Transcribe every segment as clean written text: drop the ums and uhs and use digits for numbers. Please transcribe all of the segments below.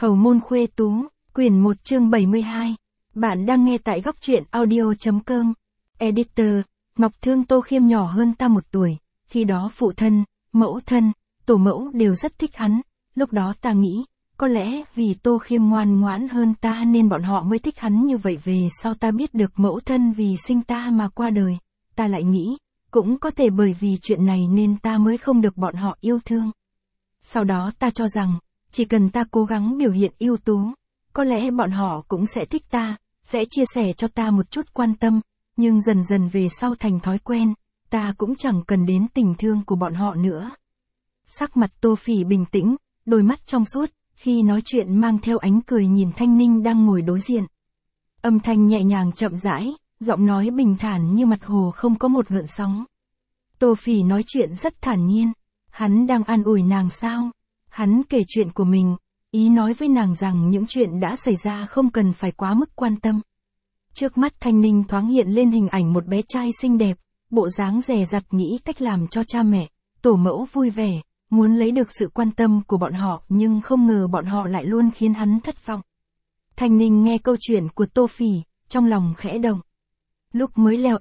Hầu môn khuê tú, quyển 1 chương 72. Bạn đang nghe tại góc truyện audio.com. Editor, Ngọc Thương. Tô Khiêm nhỏ hơn ta 1 tuổi, khi đó phụ thân, mẫu thân, tổ mẫu đều rất thích hắn. Lúc đó ta nghĩ, có lẽ vì Tô Khiêm ngoan ngoãn hơn ta nên bọn họ mới thích hắn như vậy. Về sau ta biết được mẫu thân vì sinh ta mà qua đời, ta lại nghĩ, cũng có thể bởi vì chuyện này nên ta mới không được bọn họ yêu thương. Sau đó ta cho rằng, chỉ cần ta cố gắng biểu hiện ưu tú, có lẽ bọn họ cũng sẽ thích ta, sẽ chia sẻ cho ta một chút quan tâm, nhưng dần dần về sau thành thói quen, ta cũng chẳng cần đến tình thương của bọn họ nữa. Sắc mặt Tô Phỉ bình tĩnh, đôi mắt trong suốt, khi nói chuyện mang theo ánh cười nhìn Thanh Ninh đang ngồi đối diện. Âm thanh nhẹ nhàng chậm rãi, giọng nói bình thản như mặt hồ không có một gợn sóng. Tô Phỉ nói chuyện rất thản nhiên, hắn đang an ủi nàng sao? Hắn kể chuyện của mình, ý nói với nàng rằng những chuyện đã xảy ra không cần phải quá mức quan tâm. Trước mắt Thanh Ninh thoáng hiện lên hình ảnh một bé trai xinh đẹp, bộ dáng dè dặt nghĩ cách làm cho cha mẹ, tổ mẫu vui vẻ, muốn lấy được sự quan tâm của bọn họ nhưng không ngờ bọn họ lại luôn khiến hắn thất vọng. Thanh Ninh nghe câu chuyện của Tô Phỉ, trong lòng khẽ động. Lúc mới leo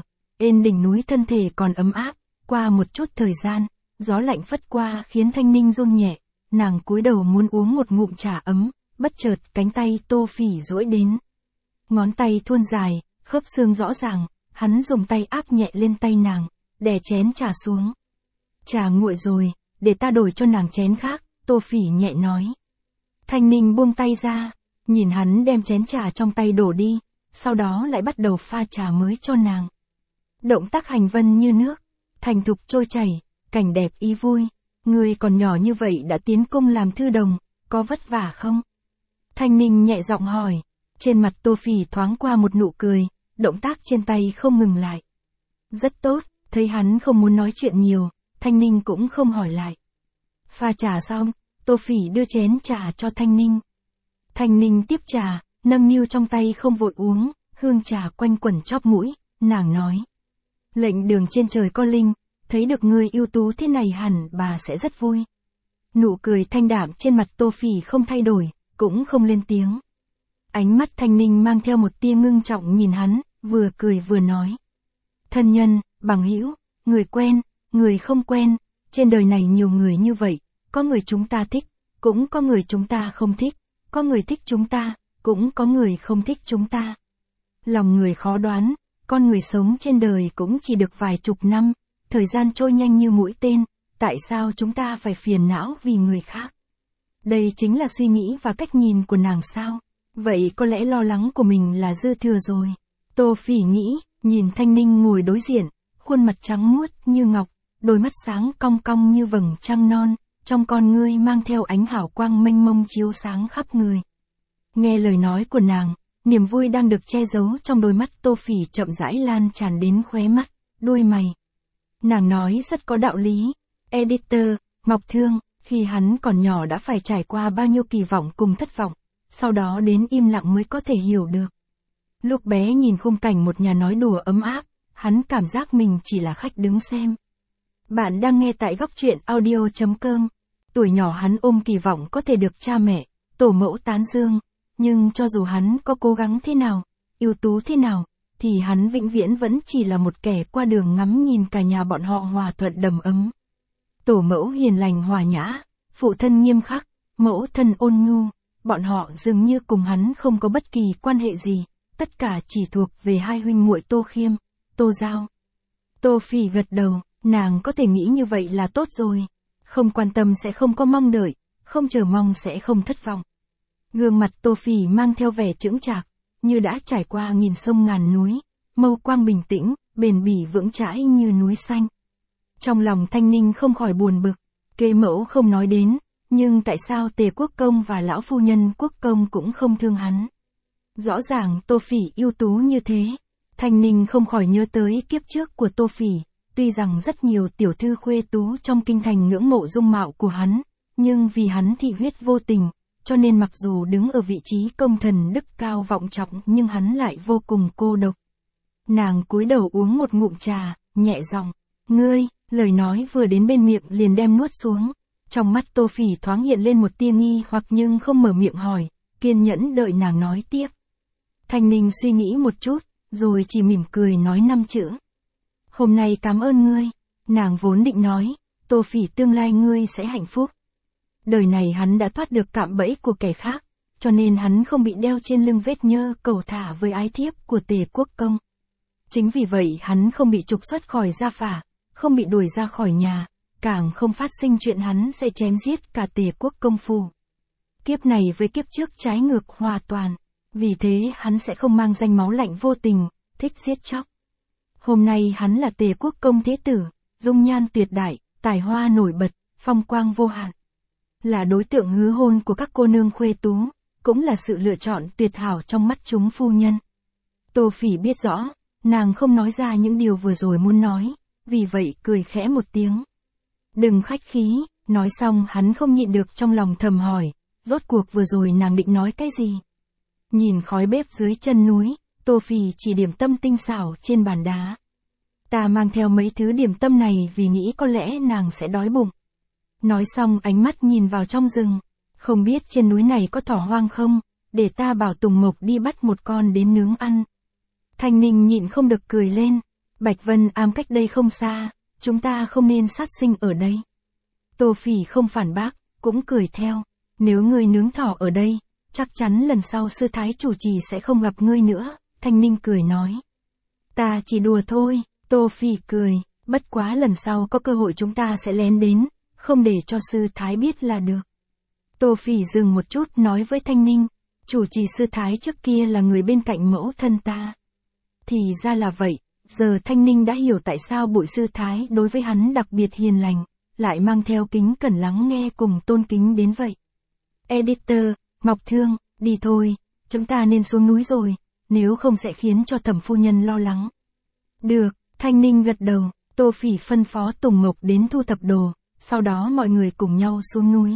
lên đỉnh núi thân thể còn ấm áp, qua một chút thời gian, gió lạnh phất qua khiến Thanh Ninh run nhẹ, nàng cúi đầu muốn uống một ngụm trà ấm, bất chợt cánh tay Tô Phỉ duỗi đến. Ngón tay thuôn dài, khớp xương rõ ràng, hắn dùng tay áp nhẹ lên tay nàng, đè chén trà xuống. Trà nguội rồi, để ta đổi cho nàng chén khác, Tô Phỉ nhẹ nói. Thanh Ninh buông tay ra, nhìn hắn đem chén trà trong tay đổ đi, sau đó lại bắt đầu pha trà mới cho nàng. Động tác hành vân như nước, thành thục trôi chảy, cảnh đẹp ý vui. Ngươi còn nhỏ như vậy đã tiến cung làm thư đồng, có vất vả không? Thanh Ninh nhẹ giọng hỏi, trên mặt Tô Phỉ thoáng qua một nụ cười, động tác trên tay không ngừng lại. Rất tốt, thấy hắn không muốn nói chuyện nhiều, Thanh Ninh cũng không hỏi lại. Pha trà xong, Tô Phỉ đưa chén trà cho Thanh Ninh. Thanh Ninh tiếp trà, nâng niu trong tay không vội uống, hương trà quanh quẩn chóp mũi, nàng nói. Lệnh đường trên trời có linh, thấy được người ưu tú thế này hẳn bà sẽ rất vui. Nụ cười thanh đạm trên mặt Tô Phỉ không thay đổi, cũng không lên tiếng. Ánh mắt Thanh Ninh mang theo một tia ngưng trọng nhìn hắn, vừa cười vừa nói. Thân nhân, bằng hữu, người quen, người không quen, trên đời này nhiều người như vậy, có người chúng ta thích, cũng có người chúng ta không thích, có người thích chúng ta, cũng có người không thích chúng ta. Lòng người khó đoán, con người sống trên đời cũng chỉ được vài chục năm, thời gian trôi nhanh như mũi tên, tại sao chúng ta phải phiền não vì người khác? Đây chính là suy nghĩ và cách nhìn của nàng sao? Vậy có lẽ lo lắng của mình là dư thừa rồi. Tô Phỉ nghĩ, nhìn Thanh Ninh ngồi đối diện, khuôn mặt trắng muốt như ngọc, đôi mắt sáng cong cong như vầng trăng non, trong con ngươi mang theo ánh hào quang mênh mông chiếu sáng khắp người. Nghe lời nói của nàng, niềm vui đang được che giấu trong đôi mắt Tô Phỉ chậm rãi lan tràn đến khóe mắt, đuôi mày. Nàng nói rất có đạo lý. Editor, Ngọc Thương, khi hắn còn nhỏ đã phải trải qua bao nhiêu kỳ vọng cùng thất vọng, sau đó đến im lặng mới có thể hiểu được. Lúc bé nhìn khung cảnh một nhà nói đùa ấm áp, hắn cảm giác mình chỉ là khách đứng xem. Bạn đang nghe tại góc truyện audio.com. Tuổi nhỏ hắn ôm kỳ vọng có thể được cha mẹ, tổ mẫu tán dương, nhưng cho dù hắn có cố gắng thế nào, ưu tú thế nào, thì hắn vĩnh viễn vẫn chỉ là một kẻ qua đường ngắm nhìn cả nhà bọn họ hòa thuận đầm ấm. Tổ mẫu hiền lành hòa nhã, phụ thân nghiêm khắc, mẫu thân ôn nhu, bọn họ dường như cùng hắn không có bất kỳ quan hệ gì, tất cả chỉ thuộc về hai huynh muội Tô Khiêm, Tô Giao. Tô Phỉ gật đầu, nàng có thể nghĩ như vậy là tốt rồi, không quan tâm sẽ không có mong đợi, không chờ mong sẽ không thất vọng. Gương mặt Tô Phỉ mang theo vẻ chững chạc, như đã trải qua nghìn sông ngàn núi, mâu quang bình tĩnh, bền bỉ vững chãi như núi xanh. Trong lòng Thanh Ninh không khỏi buồn bực, kế mẫu không nói đến, nhưng tại sao Tề Quốc Công và lão phu nhân Quốc Công cũng không thương hắn? Rõ ràng Tô Phỉ ưu tú như thế. Thanh Ninh không khỏi nhớ tới kiếp trước của Tô Phỉ, tuy rằng rất nhiều tiểu thư khuê tú trong kinh thành ngưỡng mộ dung mạo của hắn, nhưng vì hắn thị huyết vô tình, cho nên mặc dù đứng ở vị trí công thần đức cao vọng trọng nhưng hắn lại vô cùng cô độc. Nàng cúi đầu uống một ngụm trà, nhẹ giọng, ngươi, lời nói vừa đến bên miệng liền đem nuốt xuống. Trong mắt Tô Phỉ thoáng hiện lên một tia nghi hoặc nhưng không mở miệng hỏi, kiên nhẫn đợi nàng nói tiếp. Thanh Ninh suy nghĩ một chút, rồi chỉ mỉm cười nói 5 chữ. Hôm nay cảm ơn ngươi. Nàng vốn định nói, Tô Phỉ tương lai ngươi sẽ hạnh phúc. Đời này hắn đã thoát được cạm bẫy của kẻ khác, cho nên hắn không bị đeo trên lưng vết nhơ cầu thả với ái thiếp của Tề Quốc Công. Chính vì vậy hắn không bị trục xuất khỏi gia phả, không bị đuổi ra khỏi nhà, càng không phát sinh chuyện hắn sẽ chém giết cả Tề Quốc Công phủ. Kiếp này với kiếp trước trái ngược hoàn toàn, vì thế hắn sẽ không mang danh máu lạnh vô tình, thích giết chóc. Hôm nay hắn là Tề Quốc Công thế tử, dung nhan tuyệt đại, tài hoa nổi bật, phong quang vô hạn. Là đối tượng hứa hôn của các cô nương khuê tú, cũng là sự lựa chọn tuyệt hảo trong mắt chúng phu nhân. Tô Phỉ biết rõ, nàng không nói ra những điều vừa rồi muốn nói, vì vậy cười khẽ một tiếng. Đừng khách khí, nói xong hắn không nhịn được trong lòng thầm hỏi, rốt cuộc vừa rồi nàng định nói cái gì? Nhìn khói bếp dưới chân núi, Tô Phỉ chỉ điểm tâm tinh xảo trên bàn đá. Ta mang theo mấy thứ điểm tâm này vì nghĩ có lẽ nàng sẽ đói bụng. Nói xong ánh mắt nhìn vào trong rừng, không biết trên núi này có thỏ hoang không, để ta bảo Tùng Mộc đi bắt một con đến nướng ăn. Thanh Ninh nhịn không được cười lên, Bạch Vân Am cách đây không xa, chúng ta không nên sát sinh ở đây. Tô Phỉ không phản bác, cũng cười theo, nếu ngươi nướng thỏ ở đây, chắc chắn lần sau sư thái chủ trì sẽ không gặp ngươi nữa, Thanh Ninh cười nói. Ta chỉ đùa thôi, Tô Phỉ cười, bất quá lần sau có cơ hội chúng ta sẽ lén đến, không để cho sư thái biết là được. Tô Phỉ dừng một chút nói với Thanh Ninh, chủ trì sư thái trước kia là người bên cạnh mẫu thân ta. Thì ra là vậy, giờ Thanh Ninh đã hiểu tại sao Bụi sư thái đối với hắn đặc biệt hiền lành, lại mang theo kính cẩn lắng nghe cùng tôn kính đến vậy. Editor, Ngọc Thương, đi thôi, chúng ta nên xuống núi rồi, nếu không sẽ khiến cho Thẩm phu nhân lo lắng. Được, Thanh Ninh gật đầu, Tô Phỉ phân phó Tùng Mộc đến thu thập đồ, sau đó mọi người cùng nhau xuống núi.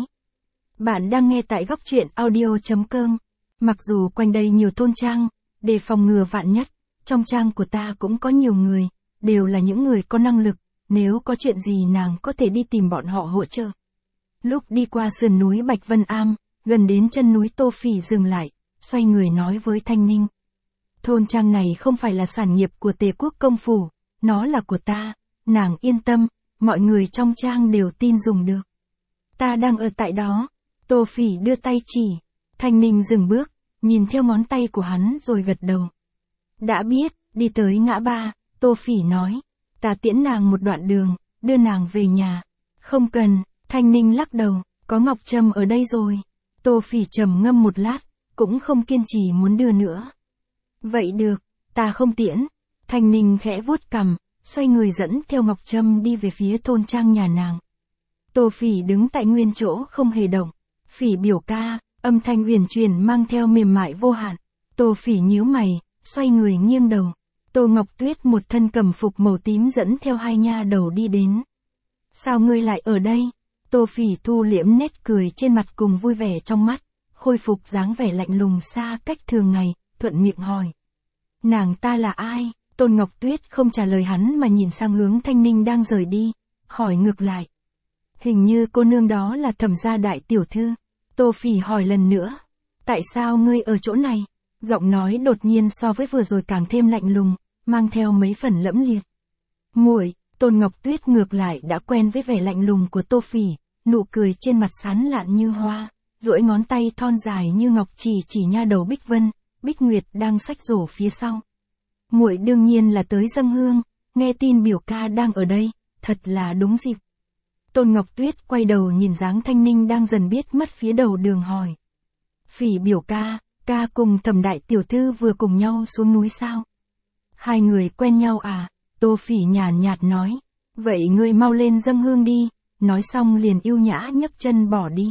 Bạn đang nghe tại góc truyện audio.com. Mặc dù quanh đây nhiều thôn trang, để phòng ngừa vạn nhất, trong trang của ta cũng có nhiều người, đều là những người có năng lực, nếu có chuyện gì nàng có thể đi tìm bọn họ hỗ trợ. Lúc đi qua sườn núi Bạch Vân Am, gần đến chân núi Tô Phỉ dừng lại, xoay người nói với Thanh Ninh. Thôn trang này không phải là sản nghiệp của Tề Quốc Công phủ, nó là của ta, nàng yên tâm, mọi người trong trang đều tin dùng được. Ta đang ở tại đó, Tô Phỉ đưa tay chỉ, Thanh Ninh dừng bước, nhìn theo ngón tay của hắn rồi gật đầu. Đã biết, đi tới ngã ba, Tô Phỉ nói, ta tiễn nàng một đoạn đường, đưa nàng về nhà. Không cần, Thanh Ninh lắc đầu, có Ngọc Trâm ở đây rồi. Tô Phỉ trầm ngâm một lát, cũng không kiên trì muốn đưa nữa. Vậy được, ta không tiễn. Thanh Ninh khẽ vuốt cằm, xoay người dẫn theo Ngọc Trâm đi về phía thôn trang nhà nàng. Tô Phỉ đứng tại nguyên chỗ không hề động. Phỉ biểu ca, âm thanh uyển chuyển mang theo mềm mại vô hạn. Tô Phỉ nhíu mày, xoay người nghiêng đầu. Tô Ngọc Tuyết một thân cẩm phục màu tím dẫn theo hai nha đầu đi đến. Sao ngươi lại ở đây? Tô Phỉ thu liễm nét cười trên mặt cùng vui vẻ trong mắt, khôi phục dáng vẻ lạnh lùng xa cách thường ngày, thuận miệng hỏi. Nàng ta là ai? Tôn Ngọc Tuyết không trả lời hắn mà nhìn sang hướng Thanh Ninh đang rời đi, hỏi ngược lại. Hình như cô nương đó là Thẩm gia đại tiểu thư. Tô Phỉ hỏi lần nữa. Tại sao ngươi ở chỗ này? Giọng nói đột nhiên so với vừa rồi càng thêm lạnh lùng, mang theo mấy phần lẫm liệt. Muội, Tôn Ngọc Tuyết ngược lại đã quen với vẻ lạnh lùng của Tô Phỉ, nụ cười trên mặt sán lạn như hoa, duỗi ngón tay thon dài như ngọc chỉ nha đầu Bích Vân, Bích Nguyệt đang xách rổ phía sau. Muội đương nhiên là tới dâng hương, nghe tin biểu ca đang ở đây, thật là đúng dịp. Tôn Ngọc Tuyết quay đầu nhìn dáng Thanh Ninh đang dần biết mất phía đầu đường hỏi. Phỉ biểu ca, ca cùng Thẩm đại tiểu thư vừa cùng nhau xuống núi sao? Hai người quen nhau à? Tô Phỉ nhàn nhạt nói. Vậy ngươi mau lên dâng hương đi, nói xong liền yêu nhã nhấc chân bỏ đi.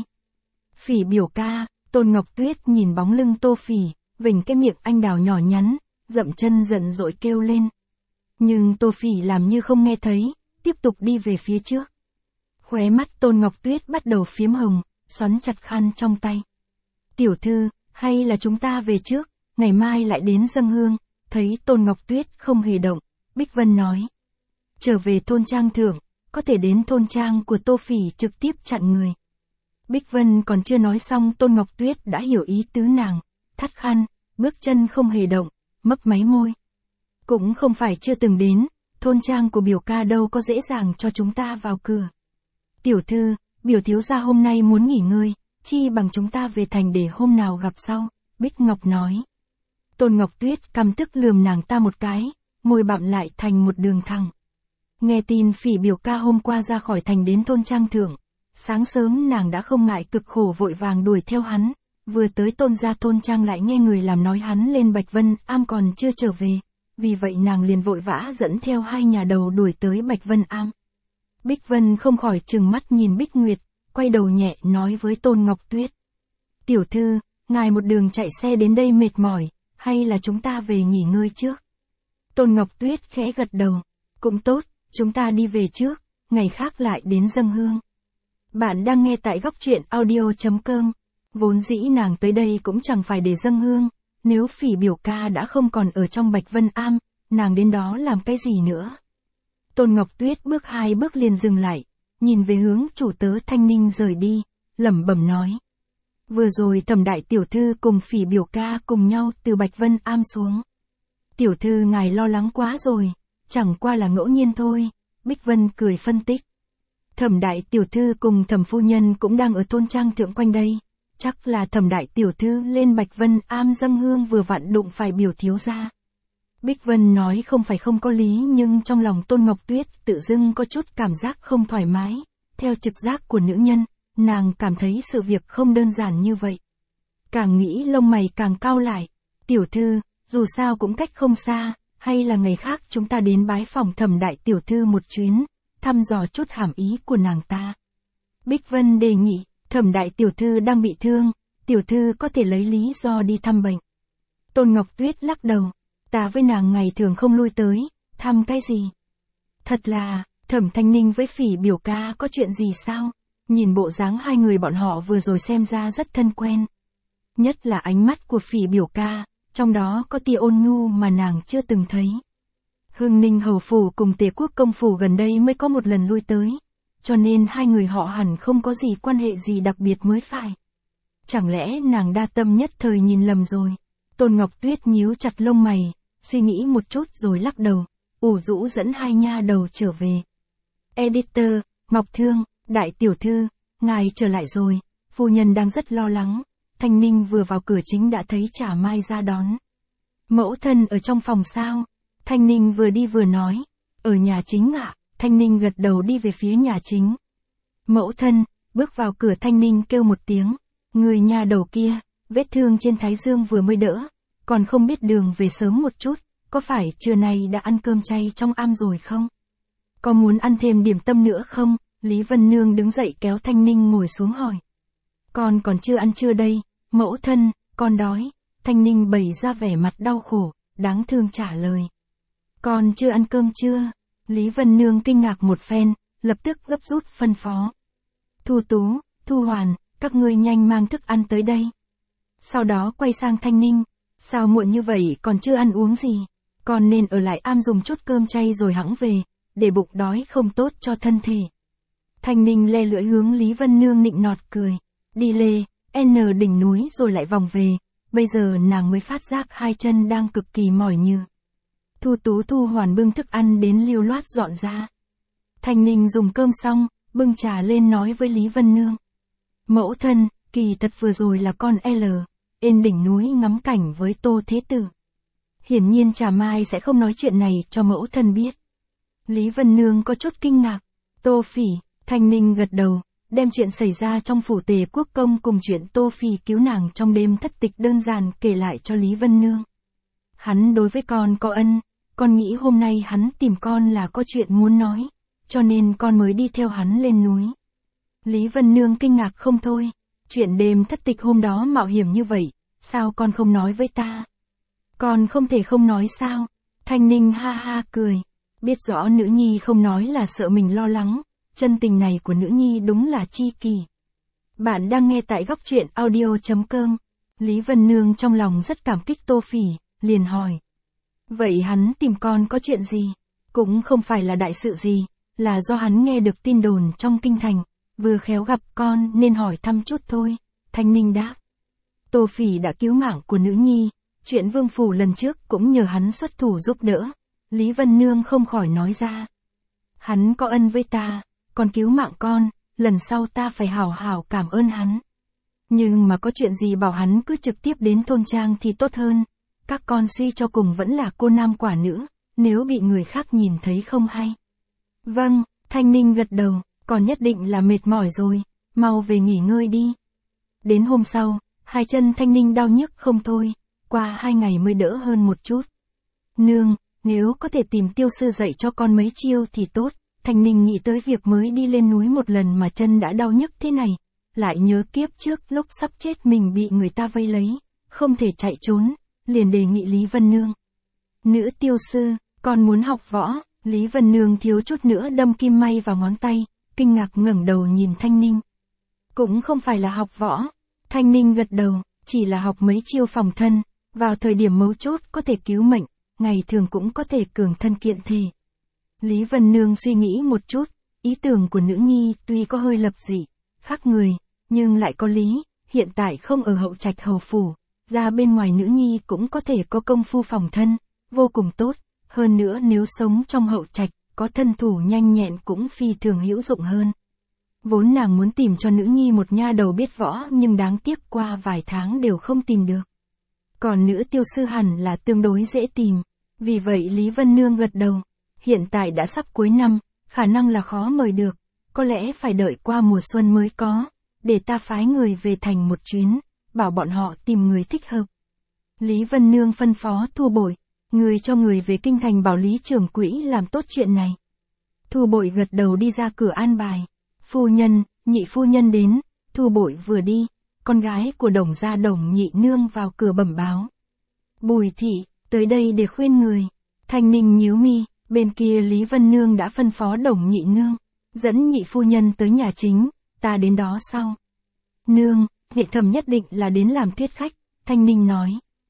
Phỉ biểu ca, Tôn Ngọc Tuyết nhìn bóng lưng Tô Phỉ, vểnh cái miệng anh đào nhỏ nhắn, dậm chân giận dỗi kêu lên. Nhưng Tô Phỉ làm như không nghe thấy, tiếp tục đi về phía trước. Khóe mắt Tôn Ngọc Tuyết bắt đầu phiếm hồng, xoắn chặt khăn trong tay. Tiểu thư, hay là chúng ta về trước, ngày mai lại đến dâng hương. Thấy Tôn Ngọc Tuyết không hề động, Bích Vân nói. Trở về thôn trang thượng, có thể đến thôn trang của Tô Phỉ trực tiếp chặn người. Bích Vân còn chưa nói xong Tôn Ngọc Tuyết đã hiểu ý tứ nàng, thắt khăn, bước chân không hề động, mấp máy môi. Cũng không phải chưa từng đến, thôn trang của biểu ca đâu có dễ dàng cho chúng ta vào cửa. Tiểu thư, biểu thiếu gia hôm nay muốn nghỉ ngơi, chi bằng chúng ta về thành để hôm nào gặp sau, Bích Ngọc nói. Tôn Ngọc Tuyết căm tức lườm nàng ta một cái, môi bặm lại thành một đường thẳng. Nghe tin Phỉ biểu ca hôm qua ra khỏi thành đến thôn trang thượng, sáng sớm nàng đã không ngại cực khổ vội vàng đuổi theo hắn, vừa tới Tôn gia thôn trang lại nghe người làm nói hắn lên Bạch Vân Am còn chưa trở về, vì vậy nàng liền vội vã dẫn theo hai nhà đầu đuổi tới Bạch Vân Am. Bích Vân không khỏi trừng mắt nhìn Bích Nguyệt, quay đầu nhẹ nói với Tôn Ngọc Tuyết. Tiểu thư, ngài một đường chạy xe đến đây mệt mỏi, hay là chúng ta về nghỉ ngơi trước? Tôn Ngọc Tuyết khẽ gật đầu, cũng tốt, chúng ta đi về trước, ngày khác lại đến dâng hương. Bạn đang nghe tại góc truyện audio.com, vốn dĩ nàng tới đây cũng chẳng phải để dâng hương, nếu Phỉ biểu ca đã không còn ở trong Bạch Vân Am, nàng đến đó làm cái gì nữa? Tôn Ngọc Tuyết bước hai bước liền dừng lại, nhìn về hướng chủ tớ Thanh Ninh rời đi, lẩm bẩm nói. Vừa rồi Thẩm đại tiểu thư cùng Phỉ biểu ca cùng nhau từ Bạch Vân Am xuống. Tiểu thư ngài lo lắng quá rồi, chẳng qua là ngẫu nhiên thôi, Bích Vân cười phân tích. Thẩm đại tiểu thư cùng Thẩm phu nhân cũng đang ở thôn trang thượng quanh đây, chắc là Thẩm đại tiểu thư lên Bạch Vân Am dâng hương vừa vặn đụng phải biểu thiếu gia. Bích Vân nói không phải không có lý nhưng trong lòng Tôn Ngọc Tuyết tự dưng có chút cảm giác không thoải mái, theo trực giác của nữ nhân, nàng cảm thấy sự việc không đơn giản như vậy. Càng nghĩ lông mày càng cau lại, tiểu thư, dù sao cũng cách không xa, hay là ngày khác chúng ta đến bái phòng Thẩm đại tiểu thư một chuyến, thăm dò chút hàm ý của nàng ta. Bích Vân đề nghị, Thẩm đại tiểu thư đang bị thương, tiểu thư có thể lấy lý do đi thăm bệnh. Tôn Ngọc Tuyết lắc đầu, ta với nàng ngày thường không lui tới, thăm cái gì? Thật là, Thẩm Thanh Ninh với Phỉ biểu ca có chuyện gì sao? Nhìn bộ dáng hai người bọn họ vừa rồi xem ra rất thân quen. Nhất là ánh mắt của Phỉ biểu ca, trong đó có tia ôn nhu mà nàng chưa từng thấy. Hưng Ninh hầu phủ cùng Tề Quốc công phủ gần đây mới có một lần lui tới, cho nên hai người họ hẳn không có gì quan hệ gì đặc biệt mới phải. Chẳng lẽ nàng đa tâm nhất thời nhìn lầm rồi? Tôn Ngọc Tuyết nhíu chặt lông mày, suy nghĩ một chút rồi lắc đầu, ủ rũ dẫn hai nha đầu trở về. Editor, Ngọc Thương, đại tiểu thư, ngài trở lại rồi, phu nhân đang rất lo lắng. Thanh Ninh vừa vào cửa chính đã thấy Trà Mai ra đón. Mẫu thân ở trong phòng sao? Thanh Ninh vừa đi vừa nói, ở nhà chính ạ. Thanh Ninh gật đầu đi về phía nhà chính. Mẫu thân, bước vào cửa Thanh Ninh kêu một tiếng, người nhà đầu kia, vết thương trên thái dương vừa mới đỡ, còn không biết đường về sớm một chút, có phải trưa nay đã ăn cơm chay trong am rồi không? Có muốn ăn thêm điểm tâm nữa không? Lý Vân Nương đứng dậy kéo Thanh Ninh ngồi xuống hỏi. Con còn chưa ăn trưa đây, mẫu thân, con đói. Thanh Ninh bày ra vẻ mặt đau khổ, đáng thương trả lời. Con chưa ăn cơm chưa? Lý Vân Nương kinh ngạc một phen, lập tức gấp rút phân phó. Thu Tú, Thu Hoàn, các ngươi nhanh mang thức ăn tới đây. Sau đó quay sang Thanh Ninh, sao muộn như vậy còn chưa ăn uống gì? Con nên ở lại am dùng chút cơm chay rồi hẵng về, để bụng đói không tốt cho thân thể. Thanh Ninh le lưỡi hướng Lý Vân Nương nịnh nọt cười, đi lê, n đỉnh núi rồi lại vòng về, bây giờ nàng mới phát giác hai chân đang cực kỳ mỏi như. Thu Tú Thu Hoàn bưng thức ăn đến liêu loát dọn ra. Thanh Ninh dùng cơm xong, bưng trà lên nói với Lý Vân Nương. Mẫu thân, kỳ thật vừa rồi là con lên đỉnh núi ngắm cảnh với Tô Thế Tử. Hiển nhiên Trà Mai sẽ không nói chuyện này cho mẫu thân biết. Lý Vân Nương có chút kinh ngạc. Tô Phỉ, Thanh Ninh gật đầu, đem chuyện xảy ra trong phủ Tề Quốc công cùng chuyện Tô Phỉ cứu nàng trong đêm thất tịch đơn giản kể lại cho Lý Vân Nương. Hắn đối với con có ân, con nghĩ hôm nay hắn tìm con là có chuyện muốn nói, cho nên con mới đi theo hắn lên núi. Lý Vân Nương kinh ngạc không thôi, chuyện đêm thất tịch hôm đó mạo hiểm như vậy, sao con không nói với ta? Con không thể không nói sao? Thanh Ninh ha ha cười, biết rõ nữ nhi không nói là sợ mình lo lắng, chân tình này của nữ nhi đúng là chi kỳ. Bạn đang nghe tại góc truyện audio.com, Lý Vân Nương trong lòng rất cảm kích Tô Phỉ, liền hỏi. Vậy hắn tìm con có chuyện gì? Cũng không phải là đại sự gì, là do hắn nghe được tin đồn trong kinh thành, vừa khéo gặp con nên hỏi thăm chút thôi, Thanh Ninh đáp. Tô Phỉ đã cứu mạng của nữ nhi, chuyện Vương Phủ lần trước cũng nhờ hắn xuất thủ giúp đỡ, Lý Vân Nương không khỏi nói ra. Hắn có ân với ta, còn cứu mạng con, lần sau ta phải hảo hảo cảm ơn hắn. Nhưng mà có chuyện gì bảo hắn cứ trực tiếp đến thôn trang thì tốt hơn, các con suy cho cùng vẫn là cô nam quả nữ, nếu bị người khác nhìn thấy không hay. Vâng, Thanh Ninh gật đầu, còn nhất định là mệt mỏi rồi, mau về nghỉ ngơi đi. Đến hôm sau, hai chân Thanh Ninh đau nhức không thôi, qua 2 ngày mới đỡ hơn một chút. Nương, nếu có thể tìm Tiêu sư dạy cho con mấy chiêu thì tốt. Thanh Ninh nghĩ tới việc mới đi lên núi một lần mà chân đã đau nhức thế này, lại nhớ kiếp trước lúc sắp chết mình bị người ta vây lấy, không thể chạy trốn, liền đề nghị Lý Vân Nương. Nữ Tiêu sư, con muốn học võ. Lý Vân Nương thiếu chút nữa đâm kim may vào ngón tay, kinh ngạc ngẩng đầu nhìn Thanh Ninh. Cũng không phải là học võ. Thanh Ninh gật đầu, chỉ là học mấy chiêu phòng thân, vào thời điểm mấu chốt có thể cứu mệnh, ngày thường cũng có thể cường thân kiện thể. Lý Vân Nương suy nghĩ một chút, ý tưởng của nữ nhi tuy có hơi lập dị, khác người, nhưng lại có lý, hiện tại không ở hậu trạch hầu phủ, ra bên ngoài nữ nhi cũng có thể có công phu phòng thân, vô cùng tốt, hơn nữa nếu sống trong hậu trạch, có thân thủ nhanh nhẹn cũng phi thường hữu dụng hơn. Vốn nàng muốn tìm cho nữ nhi một nha đầu biết võ nhưng đáng tiếc qua vài tháng đều không tìm được. Còn nữ Tiêu sư hẳn là tương đối dễ tìm, vì vậy Lý Vân Nương gật đầu. Hiện tại đã sắp cuối năm, khả năng là khó mời được, có lẽ phải đợi qua mùa xuân mới có, để ta phái người về thành một chuyến, bảo bọn họ tìm người thích hợp. Lý Vân Nương phân phó Thu Bội, người cho người về kinh thành bảo Lý trưởng quỹ làm tốt chuyện này. Thu Bội gật đầu đi ra cửa an bài, phu nhân, nhị phu nhân đến, Thu Bội vừa đi, con gái của Đồng gia Đồng nhị nương vào cửa bẩm báo. Bùi thị, tới đây để khuyên người. Thanh Ninh nhíu mi. Bên kia Lý Vân Nương đã phân phó Đồng nhị nương, dẫn nhị phu nhân tới nhà chính, ta đến đó sau. Nương, Nghệ Thẩm nhất định là đến làm thuyết khách, Thanh Ninh nói.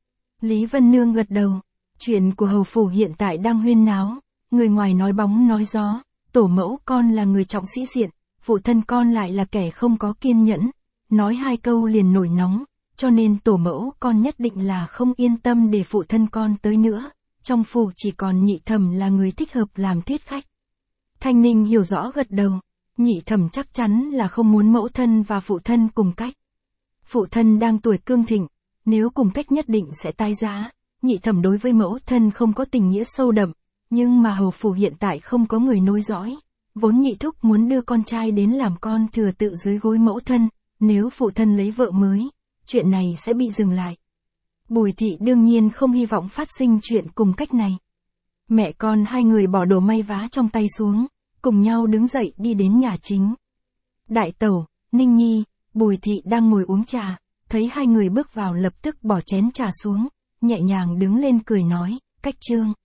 Lý Vân Nương gật đầu, chuyện của hầu phủ hiện tại đang huyên náo, người ngoài nói bóng nói gió, tổ mẫu con là người trọng sĩ diện, phụ thân con lại là kẻ không có kiên nhẫn, nói 2 câu liền nổi nóng, cho nên tổ mẫu con nhất định là không yên tâm để phụ thân con tới nữa. Trong phủ chỉ còn Nhị Thẩm là người thích hợp làm thuyết khách. Thanh Ninh hiểu rõ gật đầu, Nhị Thẩm chắc chắn là không muốn mẫu thân và phụ thân cùng cách. Phụ thân đang tuổi cương thịnh, nếu cùng cách nhất định sẽ tái giá, Nhị Thẩm đối với mẫu thân không có tình nghĩa sâu đậm, nhưng mà hầu phủ hiện tại không có người nối dõi, vốn Nhị Thúc muốn đưa con trai đến làm con thừa tự dưới gối mẫu thân, nếu phụ thân lấy vợ mới, chuyện này sẽ bị dừng lại. Bùi thị đương nhiên không hy vọng phát sinh chuyện cùng cách này. Mẹ con hai người bỏ đồ may vá trong tay xuống, cùng nhau đứng dậy đi đến nhà chính. Đại tẩu, Ninh Nhi, Bùi thị đang ngồi uống trà, thấy hai người bước vào lập tức bỏ chén trà xuống, nhẹ nhàng đứng lên cười nói, Cách Trương.